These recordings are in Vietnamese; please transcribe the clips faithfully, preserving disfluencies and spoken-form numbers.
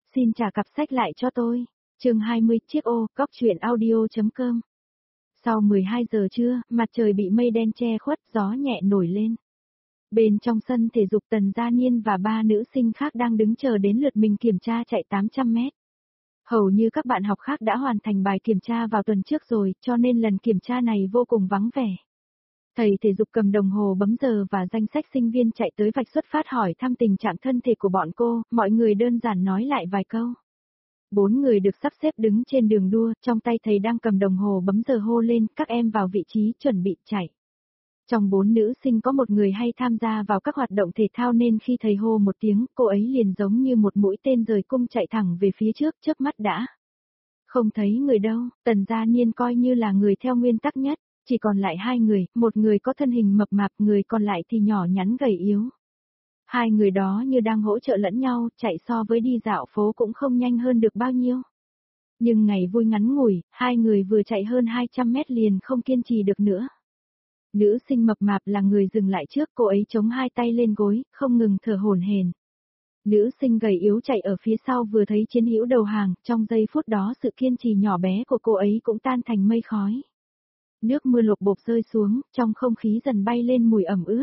Xin trả cặp sách lại cho tôi. Chương hai mươi, chiếc ô, góc truyện audio.com. Sau mười hai giờ trưa, mặt trời bị mây đen che khuất, gió nhẹ nổi lên. Bên trong sân thể dục Tần Gia Niên và ba nữ sinh khác đang đứng chờ đến lượt mình kiểm tra chạy tám trăm mét. Hầu như các bạn học khác đã hoàn thành bài kiểm tra vào tuần trước rồi, cho nên lần kiểm tra này vô cùng vắng vẻ. Thầy thể dục cầm đồng hồ bấm giờ và danh sách sinh viên chạy tới vạch xuất phát hỏi thăm tình trạng thân thể của bọn cô, mọi người đơn giản nói lại vài câu. Bốn người được sắp xếp đứng trên đường đua, trong tay thầy đang cầm đồng hồ bấm giờ hô lên, các em vào vị trí chuẩn bị chạy. Trong bốn nữ sinh có một người hay tham gia vào các hoạt động thể thao nên khi thầy hô một tiếng, cô ấy liền giống như một mũi tên rời cung chạy thẳng về phía trước, chớp mắt đã. Không thấy người đâu, Tần Gia Niên coi như là người theo nguyên tắc nhất, chỉ còn lại hai người, một người có thân hình mập mạp, người còn lại thì nhỏ nhắn gầy yếu. Hai người đó như đang hỗ trợ lẫn nhau, chạy so với đi dạo phố cũng không nhanh hơn được bao nhiêu. Nhưng ngày vui ngắn ngủi, hai người vừa chạy hơn hai trăm mét liền không kiên trì được nữa. Nữ sinh mập mạp là người dừng lại trước, cô ấy chống hai tay lên gối, không ngừng thở hổn hển. Nữ sinh gầy yếu chạy ở phía sau vừa thấy chiến hữu đầu hàng, trong giây phút đó sự kiên trì nhỏ bé của cô ấy cũng tan thành mây khói. Nước mưa lộp bộp rơi xuống, trong không khí dần bay lên mùi ẩm ướt.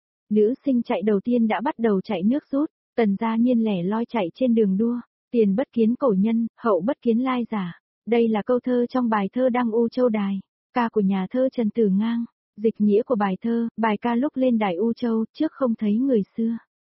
Nữ sinh chạy đầu tiên đã bắt đầu chạy nước rút, Tần Gia Niên lẻ loi chạy trên đường đua, tiền bất kiến cổ nhân, hậu bất kiến lai giả. Đây là câu thơ trong bài thơ Đăng U Châu Đài, ca của nhà thơ Trần Tử Ngang. Dịch nghĩa của bài thơ, bài ca lúc lên đài U Châu, trước không thấy người xưa.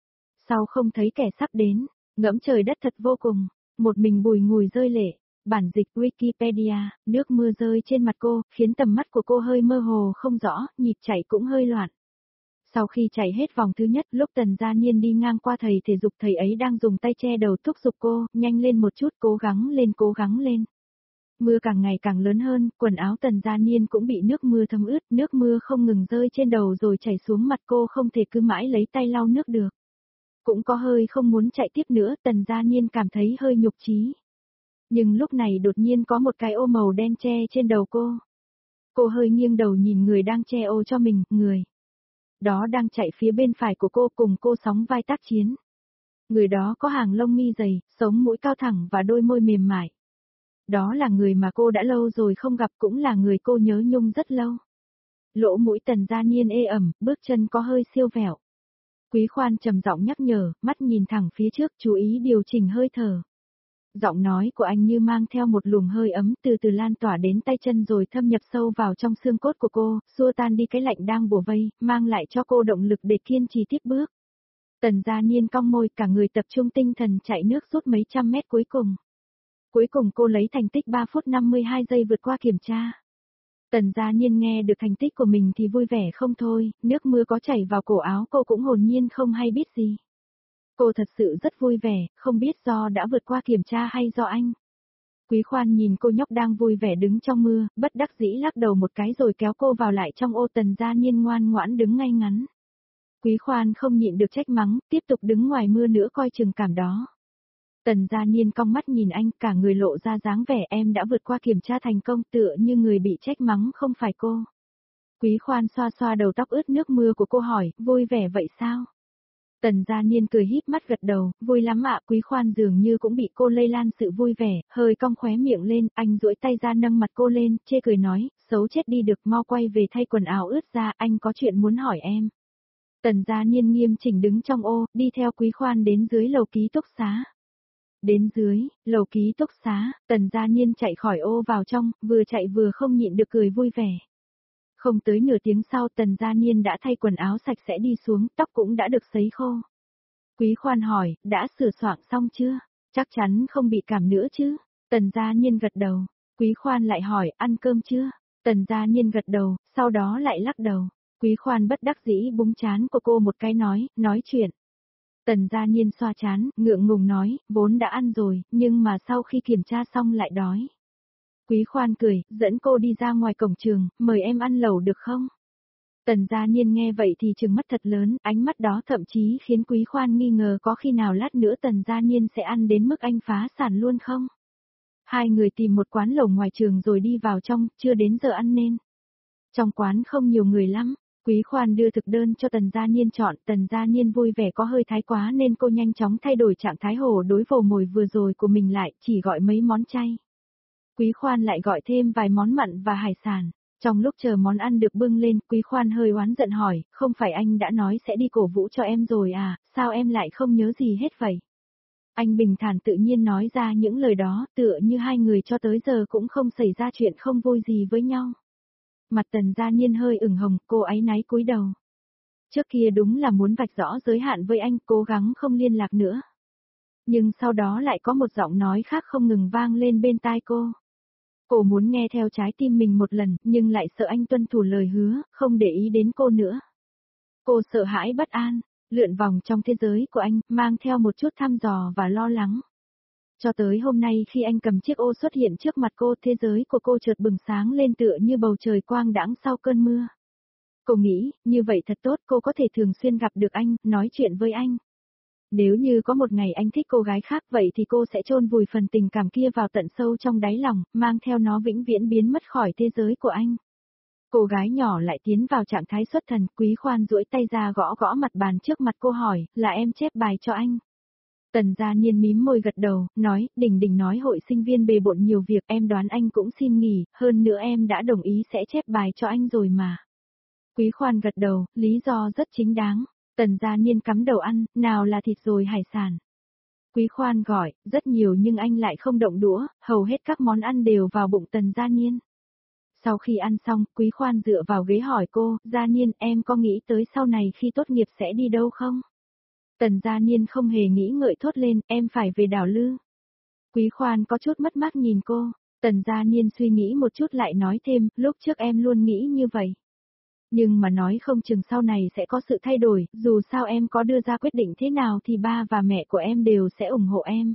Sau không thấy kẻ sắp đến, ngẫm trời đất thật vô cùng, một mình bùi ngùi rơi lệ. Bản dịch Wikipedia, nước mưa rơi trên mặt cô, khiến tầm mắt của cô hơi mơ hồ không rõ, nhịp chạy cũng hơi loạn. Sau khi chạy hết vòng thứ nhất, lúc Tần Gia Niên đi ngang qua thầy thể dục, thầy ấy đang dùng tay che đầu thúc giục cô, nhanh lên một chút, cố gắng lên cố gắng lên. Mưa càng ngày càng lớn hơn, quần áo Tần Gia Niên cũng bị nước mưa thấm ướt, nước mưa không ngừng rơi trên đầu rồi chảy xuống mặt cô, không thể cứ mãi lấy tay lau nước được. Cũng có hơi không muốn chạy tiếp nữa, Tần Gia Niên cảm thấy hơi nhục chí. Nhưng lúc này đột nhiên có một cái ô màu đen che trên đầu cô. Cô hơi nghiêng đầu nhìn người đang che ô cho mình, người đó đang chạy phía bên phải của cô, cùng cô sóng vai tác chiến. Người đó có hàng lông mi dày, sống mũi cao thẳng và đôi môi mềm mại. Đó là người mà cô đã lâu rồi không gặp, cũng là người cô nhớ nhung rất lâu. Lỗ mũi Tần Gia Niên ê ẩm, bước chân có hơi siêu vẹo. Quý Khoan trầm giọng nhắc nhở, mắt nhìn thẳng phía trước, chú ý điều chỉnh hơi thở. Giọng nói của anh như mang theo một luồng hơi ấm từ từ lan tỏa đến tay chân rồi thâm nhập sâu vào trong xương cốt của cô, xua tan đi cái lạnh đang bủa vây, mang lại cho cô động lực để kiên trì tiếp bước. Tần Gia Niên cong môi, cả người tập trung tinh thần chạy nước rút mấy trăm mét cuối cùng. Cuối cùng cô lấy thành tích ba phút năm mươi hai giây vượt qua kiểm tra. Tần Gia Niên nghe được thành tích của mình thì vui vẻ không thôi, nước mưa có chảy vào cổ áo cô cũng hồn nhiên không hay biết gì. Cô thật sự rất vui vẻ, không biết do đã vượt qua kiểm tra hay do anh. Quý Khoan nhìn cô nhóc đang vui vẻ đứng trong mưa, bất đắc dĩ lắc đầu một cái rồi kéo cô vào lại trong ô. Tần Gia Niên ngoan ngoãn đứng ngay ngắn. Quý Khoan không nhịn được trách mắng, tiếp tục đứng ngoài mưa nữa coi chừng cảm đó. Tần Gia Niên cong mắt nhìn anh, cả người lộ ra dáng vẻ em đã vượt qua kiểm tra thành công, tựa như người bị trách mắng không phải cô. Quý Khoan xoa xoa đầu tóc ướt nước mưa của cô hỏi, vui vẻ vậy sao? Tần Gia Niên cười híp mắt gật đầu, vui lắm ạ. Quý Khoan dường như cũng bị cô lây lan sự vui vẻ, hơi cong khóe miệng lên, anh duỗi tay ra nâng mặt cô lên, chê cười nói, xấu chết đi được, mau quay về thay quần áo ướt ra, anh có chuyện muốn hỏi em. Tần Gia Niên nghiêm chỉnh đứng trong ô, đi theo Quý Khoan đến dưới lầu ký túc xá. Đến dưới, lầu ký túc xá, Tần Gia Niên chạy khỏi ô vào trong, vừa chạy vừa không nhịn được cười vui vẻ. Không tới nửa tiếng sau Tần Gia Niên đã thay quần áo sạch sẽ đi xuống, tóc cũng đã được sấy khô. Quý Khoan hỏi, đã sửa soạn xong chưa? Chắc chắn không bị cảm nữa chứ? Tần Gia Niên gật đầu. Quý Khoan lại hỏi, ăn cơm chưa? Tần Gia Niên gật đầu, sau đó lại lắc đầu. Quý Khoan bất đắc dĩ búng trán của cô một cái nói, nói chuyện. Tần Gia Niên xoa trán, ngượng ngùng nói, vốn đã ăn rồi, nhưng mà sau khi kiểm tra xong lại đói. Quý Khoan cười, dẫn cô đi ra ngoài cổng trường, mời em ăn lẩu được không? Tần Gia Niên nghe vậy thì trừng mắt thật lớn, ánh mắt đó thậm chí khiến Quý Khoan nghi ngờ có khi nào lát nữa Tần Gia Niên sẽ ăn đến mức anh phá sản luôn không? Hai người tìm một quán lẩu ngoài trường rồi đi vào trong, chưa đến giờ ăn nên. Trong quán không nhiều người lắm, Quý Khoan đưa thực đơn cho Tần Gia Niên chọn, Tần Gia Niên vui vẻ có hơi thái quá nên cô nhanh chóng thay đổi trạng thái hồ đối vồ mồi vừa rồi của mình lại, chỉ gọi mấy món chay. Quý Khoan lại gọi thêm vài món mặn và hải sản. Trong lúc chờ món ăn được bưng lên, Quý Khoan hơi oán giận hỏi, không phải anh đã nói sẽ đi cổ vũ cho em rồi à, sao em lại không nhớ gì hết vậy? Anh bình thản tự nhiên nói ra những lời đó, tựa như hai người cho tới giờ cũng không xảy ra chuyện không vui gì với nhau. Mặt Tần Gia Niên hơi ửng hồng, cô áy náy cúi đầu. Trước kia đúng là muốn vạch rõ giới hạn với anh, cố gắng không liên lạc nữa. Nhưng sau đó lại có một giọng nói khác không ngừng vang lên bên tai cô. Cô muốn nghe theo trái tim mình một lần, nhưng lại sợ anh tuân thủ lời hứa, không để ý đến cô nữa. Cô sợ hãi bất an, lượn vòng trong thế giới của anh, mang theo một chút thăm dò và lo lắng. Cho tới hôm nay khi anh cầm chiếc ô xuất hiện trước mặt cô, thế giới của cô chợt bừng sáng lên tựa như bầu trời quang đãng sau cơn mưa. Cô nghĩ, như vậy thật tốt, cô có thể thường xuyên gặp được anh, nói chuyện với anh. Nếu như có một ngày anh thích cô gái khác vậy thì cô sẽ chôn vùi phần tình cảm kia vào tận sâu trong đáy lòng, mang theo nó vĩnh viễn biến mất khỏi thế giới của anh. Cô gái nhỏ lại tiến vào trạng thái xuất thần, Quý Khoan duỗi tay ra gõ gõ mặt bàn trước mặt cô hỏi, là em chép bài cho anh. Tần Gia Niên mím môi gật đầu, nói, Đình Đình nói hội sinh viên bề bộn nhiều việc, em đoán anh cũng xin nghỉ, hơn nữa em đã đồng ý sẽ chép bài cho anh rồi mà. Quý Khoan gật đầu, lý do rất chính đáng. Tần Gia Niên cắm đầu ăn, nào là thịt rồi hải sản. Quý Khoan gọi, rất nhiều nhưng anh lại không động đũa, hầu hết các món ăn đều vào bụng Tần Gia Niên. Sau khi ăn xong, Quý Khoan dựa vào ghế hỏi cô, Gia Niên em có nghĩ tới sau này khi tốt nghiệp sẽ đi đâu không? Tần Gia Niên không hề nghĩ ngợi thốt lên, em phải về đảo Lư. Quý Khoan có chút mất mát nhìn cô, Tần Gia Niên suy nghĩ một chút lại nói thêm, lúc trước em luôn nghĩ như vậy. Nhưng mà nói không chừng sau này sẽ có sự thay đổi, dù sao em có đưa ra quyết định thế nào thì ba và mẹ của em đều sẽ ủng hộ em.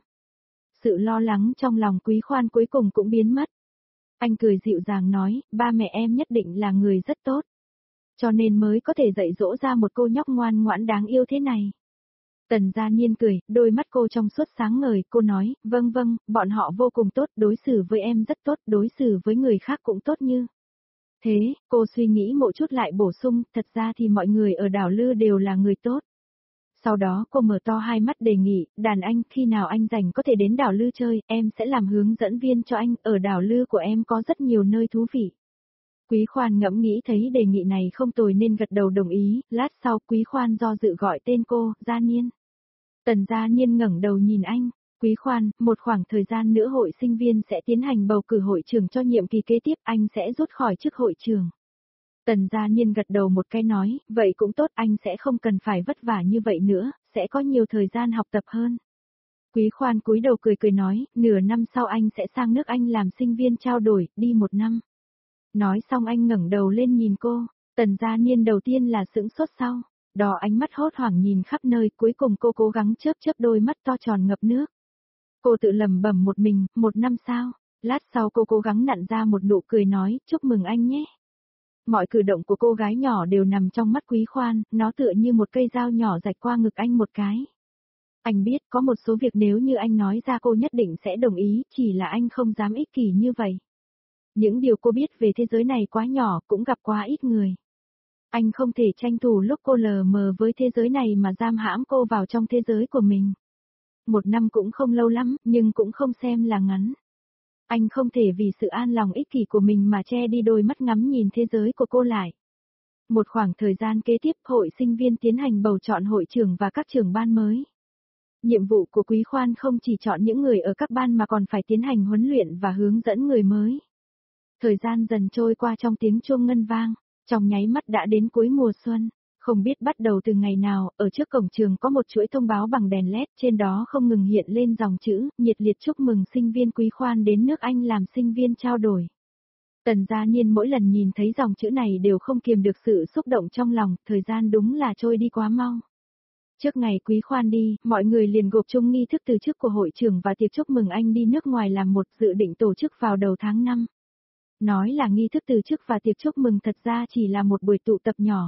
Sự lo lắng trong lòng Quý Khoan cuối cùng cũng biến mất. Anh cười dịu dàng nói, ba mẹ em nhất định là người rất tốt. Cho nên mới có thể dạy dỗ ra một cô nhóc ngoan ngoãn đáng yêu thế này. Tần Gia Niên cười, đôi mắt cô trong suốt sáng ngời, cô nói, vâng vâng, bọn họ vô cùng tốt, đối xử với em rất tốt, đối xử với người khác cũng tốt như. Thế, cô suy nghĩ một chút lại bổ sung, thật ra thì mọi người ở đảo Lư đều là người tốt. Sau đó cô mở to hai mắt đề nghị, đàn anh, khi nào anh rảnh có thể đến đảo Lư chơi, em sẽ làm hướng dẫn viên cho anh, ở đảo Lư của em có rất nhiều nơi thú vị. Quý Khoan ngẫm nghĩ thấy đề nghị này không tồi nên gật đầu đồng ý, lát sau Quý Khoan do dự gọi tên cô, Gia Niên. Tần Gia Niên ngẩng đầu nhìn anh, Quý Khoan, một khoảng thời gian nữa hội sinh viên sẽ tiến hành bầu cử hội trưởng cho nhiệm kỳ kế tiếp, anh sẽ rút khỏi chức hội trưởng. Tần Gia Niên gật đầu một cái nói, vậy cũng tốt, anh sẽ không cần phải vất vả như vậy nữa, sẽ có nhiều thời gian học tập hơn. Quý Khoan cúi đầu cười cười nói, nửa năm sau anh sẽ sang nước Anh làm sinh viên trao đổi, đi một năm. Nói xong anh ngẩng đầu lên nhìn cô, Tần Gia Niên đầu tiên là sững sốt sau, đỏ ánh mắt hốt hoảng nhìn khắp nơi, cuối cùng cô cố gắng chớp chớp đôi mắt to tròn ngập nước. Cô tự lẩm bẩm một mình, một năm sao? Lát sau cô cố gắng nặn ra một nụ cười nói, chúc mừng anh nhé. Mọi cử động của cô gái nhỏ đều nằm trong mắt Quý Khoan, nó tựa như một cây dao nhỏ rạch qua ngực anh một cái. Anh biết có một số việc nếu như anh nói ra cô nhất định sẽ đồng ý, chỉ là anh không dám ích kỷ như vậy. Những điều cô biết về thế giới này quá nhỏ, cũng gặp quá ít người. Anh không thể tranh thủ lúc cô lờ mờ với thế giới này mà giam hãm cô vào trong thế giới của mình. Một năm cũng không lâu lắm, nhưng cũng không xem là ngắn. Anh không thể vì sự an lòng ích kỷ của mình mà che đi đôi mắt ngắm nhìn thế giới của cô lại. Một khoảng thời gian kế tiếp, hội sinh viên tiến hành bầu chọn hội trưởng và các trưởng ban mới. Nhiệm vụ của Quý Khoan không chỉ chọn những người ở các ban mà còn phải tiến hành huấn luyện và hướng dẫn người mới. Thời gian dần trôi qua trong tiếng chuông ngân vang, trong nháy mắt đã đến cuối mùa xuân. Không biết bắt đầu từ ngày nào, ở trước cổng trường có một chuỗi thông báo bằng đèn led, trên đó không ngừng hiện lên dòng chữ, nhiệt liệt chúc mừng sinh viên Quý Khoan đến nước Anh làm sinh viên trao đổi. Tần Gia Niên mỗi lần nhìn thấy dòng chữ này đều không kiềm được sự xúc động trong lòng, thời gian đúng là trôi đi quá mau. Trước ngày Quý Khoan đi, mọi người liền gộp chung nghi thức từ chức của hội trưởng và tiệc chúc mừng anh đi nước ngoài làm một dự định tổ chức vào đầu tháng năm. Nói là nghi thức từ chức và tiệc chúc mừng thật ra chỉ là một buổi tụ tập nhỏ.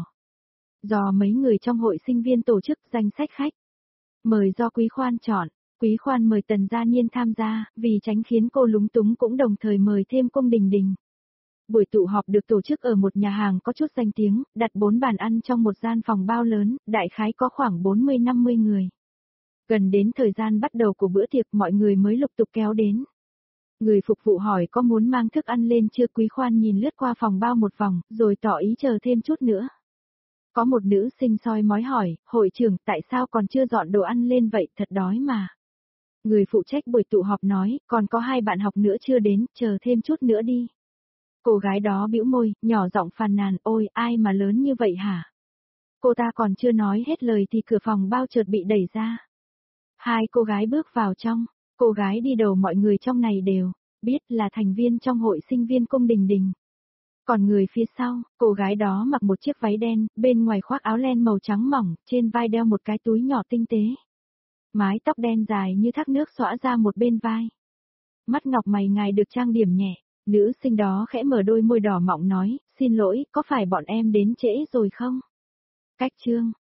Do mấy người trong hội sinh viên tổ chức danh sách khách. Mời do Quý Khoan chọn, Quý Khoan mời Tần Gia Niên tham gia, vì tránh khiến cô lúng túng cũng đồng thời mời thêm Cung Đình Đình. Buổi tụ họp được tổ chức ở một nhà hàng có chút danh tiếng, đặt bốn bàn ăn trong một gian phòng bao lớn, đại khái có khoảng bốn mươi năm mươi người. Gần đến thời gian bắt đầu của bữa tiệc mọi người mới lục tục kéo đến. Người phục vụ hỏi có muốn mang thức ăn lên chưa, Quý Khoan nhìn lướt qua phòng bao một vòng, rồi tỏ ý chờ thêm chút nữa. Có một nữ sinh soi mói hỏi, hội trưởng tại sao còn chưa dọn đồ ăn lên vậy, thật đói mà. Người phụ trách buổi tụ họp nói, còn có hai bạn học nữa chưa đến, chờ thêm chút nữa đi. Cô gái đó bĩu môi, nhỏ giọng phàn nàn, ôi, ai mà lớn như vậy hả? Cô ta còn chưa nói hết lời thì cửa phòng bao chợt bị đẩy ra. Hai cô gái bước vào trong, cô gái đi đầu mọi người trong này đều biết là thành viên trong hội sinh viên Cung Đình Đình. Còn người phía sau, cô gái đó mặc một chiếc váy đen, bên ngoài khoác áo len màu trắng mỏng, trên vai đeo một cái túi nhỏ tinh tế. Mái tóc đen dài như thác nước xõa ra một bên vai. Mắt ngọc mày ngài được trang điểm nhẹ, nữ sinh đó khẽ mở đôi môi đỏ mọng nói, xin lỗi, có phải bọn em đến trễ rồi không? Cách chương